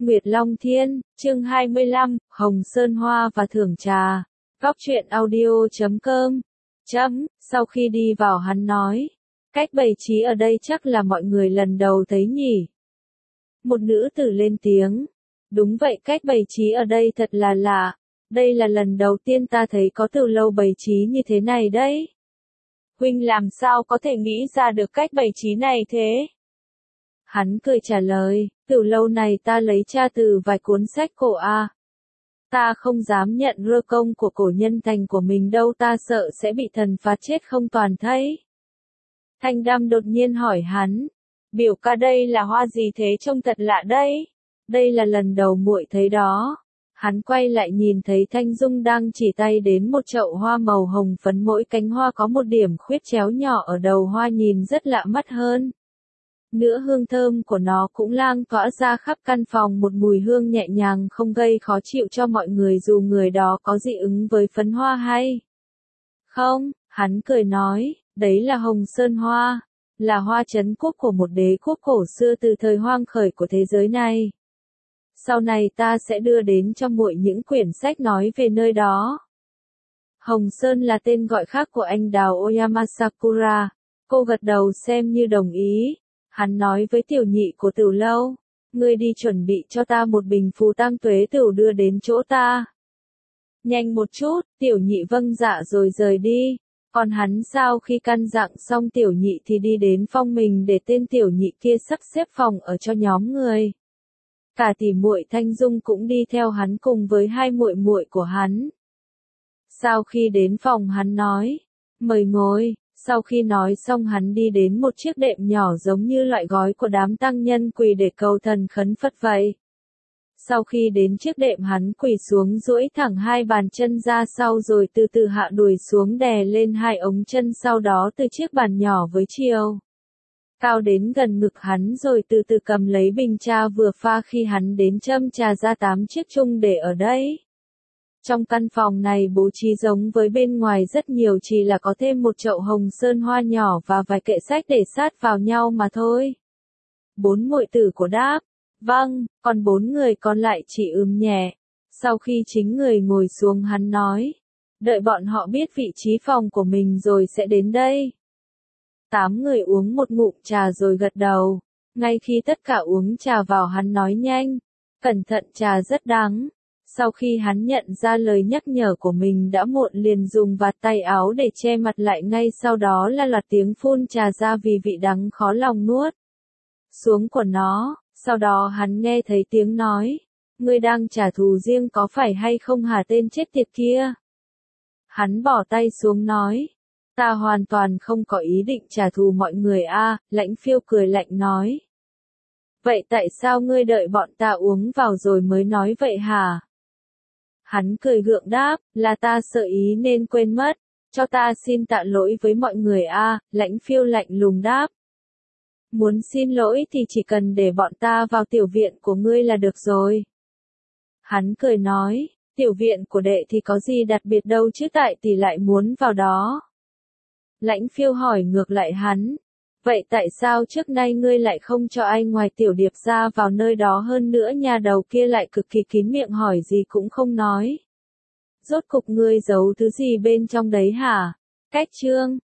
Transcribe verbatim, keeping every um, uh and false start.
Nguyệt Long Thiên, chương hai mươi lăm, Hồng Sơn Hoa và Thưởng Trà. Góc truyện audio chấm com. Chấm, sau khi đi vào hắn nói. Cách bày trí ở đây chắc là mọi người lần đầu thấy nhỉ. Một nữ tử lên tiếng. Đúng vậy, cách bày trí ở đây thật là lạ. Đây là lần đầu tiên ta thấy có từ lâu bày trí như thế này đấy. Huynh làm sao có thể nghĩ ra được cách bày trí này thế? Hắn cười trả lời, từ lâu này ta lấy tra từ vài cuốn sách cổ a. Ta không dám nhận rơ công của cổ nhân thành của mình đâu, ta sợ sẽ bị thần phạt chết không toàn thây. Thanh Đam đột nhiên hỏi hắn, biểu ca đây là hoa gì thế, trông thật lạ đấy. Đây là lần đầu muội thấy đó. Hắn quay lại nhìn thấy Thanh Dung đang chỉ tay đến một chậu hoa màu hồng phấn, mỗi cánh hoa có một điểm khuyết chéo nhỏ ở đầu hoa, nhìn rất lạ mắt hơn. Nữa hương thơm của nó cũng lan tỏa ra khắp căn phòng, một mùi hương nhẹ nhàng không gây khó chịu cho mọi người dù người đó có dị ứng với phấn hoa hay không. Hắn cười nói, đấy là Hồng Sơn Hoa, là hoa trấn quốc của một đế quốc cổ xưa từ thời hoang khởi của thế giới này. Sau này ta sẽ đưa đến cho muội những quyển sách nói về nơi đó. Hồng Sơn là tên gọi khác của anh đào Oyama Sakura. Cô gật đầu xem như đồng ý. Hắn nói với tiểu nhị của Tửu lâu, ngươi đi chuẩn bị cho ta một bình phù tang tuế tửu đưa đến chỗ ta. Nhanh một chút, tiểu nhị vâng dạ rồi rời đi. Còn hắn sau khi căn dặn xong tiểu nhị thì đi đến phòng mình để tên tiểu nhị kia sắp xếp phòng ở cho nhóm người. Cả tỷ muội Thanh Dung cũng đi theo hắn cùng với hai muội muội của hắn. Sau khi đến phòng hắn nói, mời ngồi. Sau khi nói xong hắn đi đến một chiếc đệm nhỏ giống như loại gói của đám tăng nhân quỳ để cầu thần khấn Phật vậy. Sau khi đến chiếc đệm hắn quỳ xuống duỗi thẳng hai bàn chân ra sau rồi từ từ hạ đùi xuống đè lên hai ống chân, sau đó từ chiếc bàn nhỏ với chiều cao đến gần ngực hắn rồi từ từ cầm lấy bình trà vừa pha khi hắn đến châm trà ra tám chiếc chung để ở đây. Trong căn phòng này bố trí giống với bên ngoài rất nhiều, chỉ là có thêm một chậu hồng sơn hoa nhỏ và vài kệ sách để sát vào nhau mà thôi. Bốn muội tử của đáp, vâng, còn bốn người còn lại chỉ ừm nhẹ. Sau khi chính người ngồi xuống hắn nói, đợi bọn họ biết vị trí phòng của mình rồi sẽ đến đây. Tám người uống một ngụm trà rồi gật đầu. Ngay khi tất cả uống trà vào hắn nói nhanh, cẩn thận trà rất đắng. Sau khi hắn nhận ra lời nhắc nhở của mình đã muộn, liền dùng vạt tay áo để che mặt lại, ngay sau đó là loạt tiếng phun trà ra vì vị đắng khó lòng nuốt xuống của nó. Sau đó hắn nghe thấy tiếng nói, ngươi đang trả thù riêng có phải hay không hả tên chết tiệt kia? Hắn bỏ tay xuống nói, ta hoàn toàn không có ý định trả thù mọi người a. Lãnh Phiêu cười lạnh nói, vậy tại sao ngươi đợi bọn ta uống vào rồi mới nói vậy hả? Hắn cười gượng đáp, là ta sợ ý nên quên mất, cho ta xin tạ lỗi với mọi người a. Lãnh Phiêu lạnh lùng đáp, muốn xin lỗi thì chỉ cần để bọn ta vào tiểu viện của ngươi là được rồi. Hắn cười nói, tiểu viện của đệ thì có gì đặc biệt đâu chứ tại tỷ lại muốn vào đó. Lãnh Phiêu hỏi ngược lại hắn, vậy tại sao trước nay ngươi lại không cho ai ngoài tiểu điệp ra vào nơi đó, hơn nữa nhà đầu kia lại cực kỳ kín miệng hỏi gì cũng không nói. Rốt cục ngươi giấu thứ gì bên trong đấy hả? Cách chương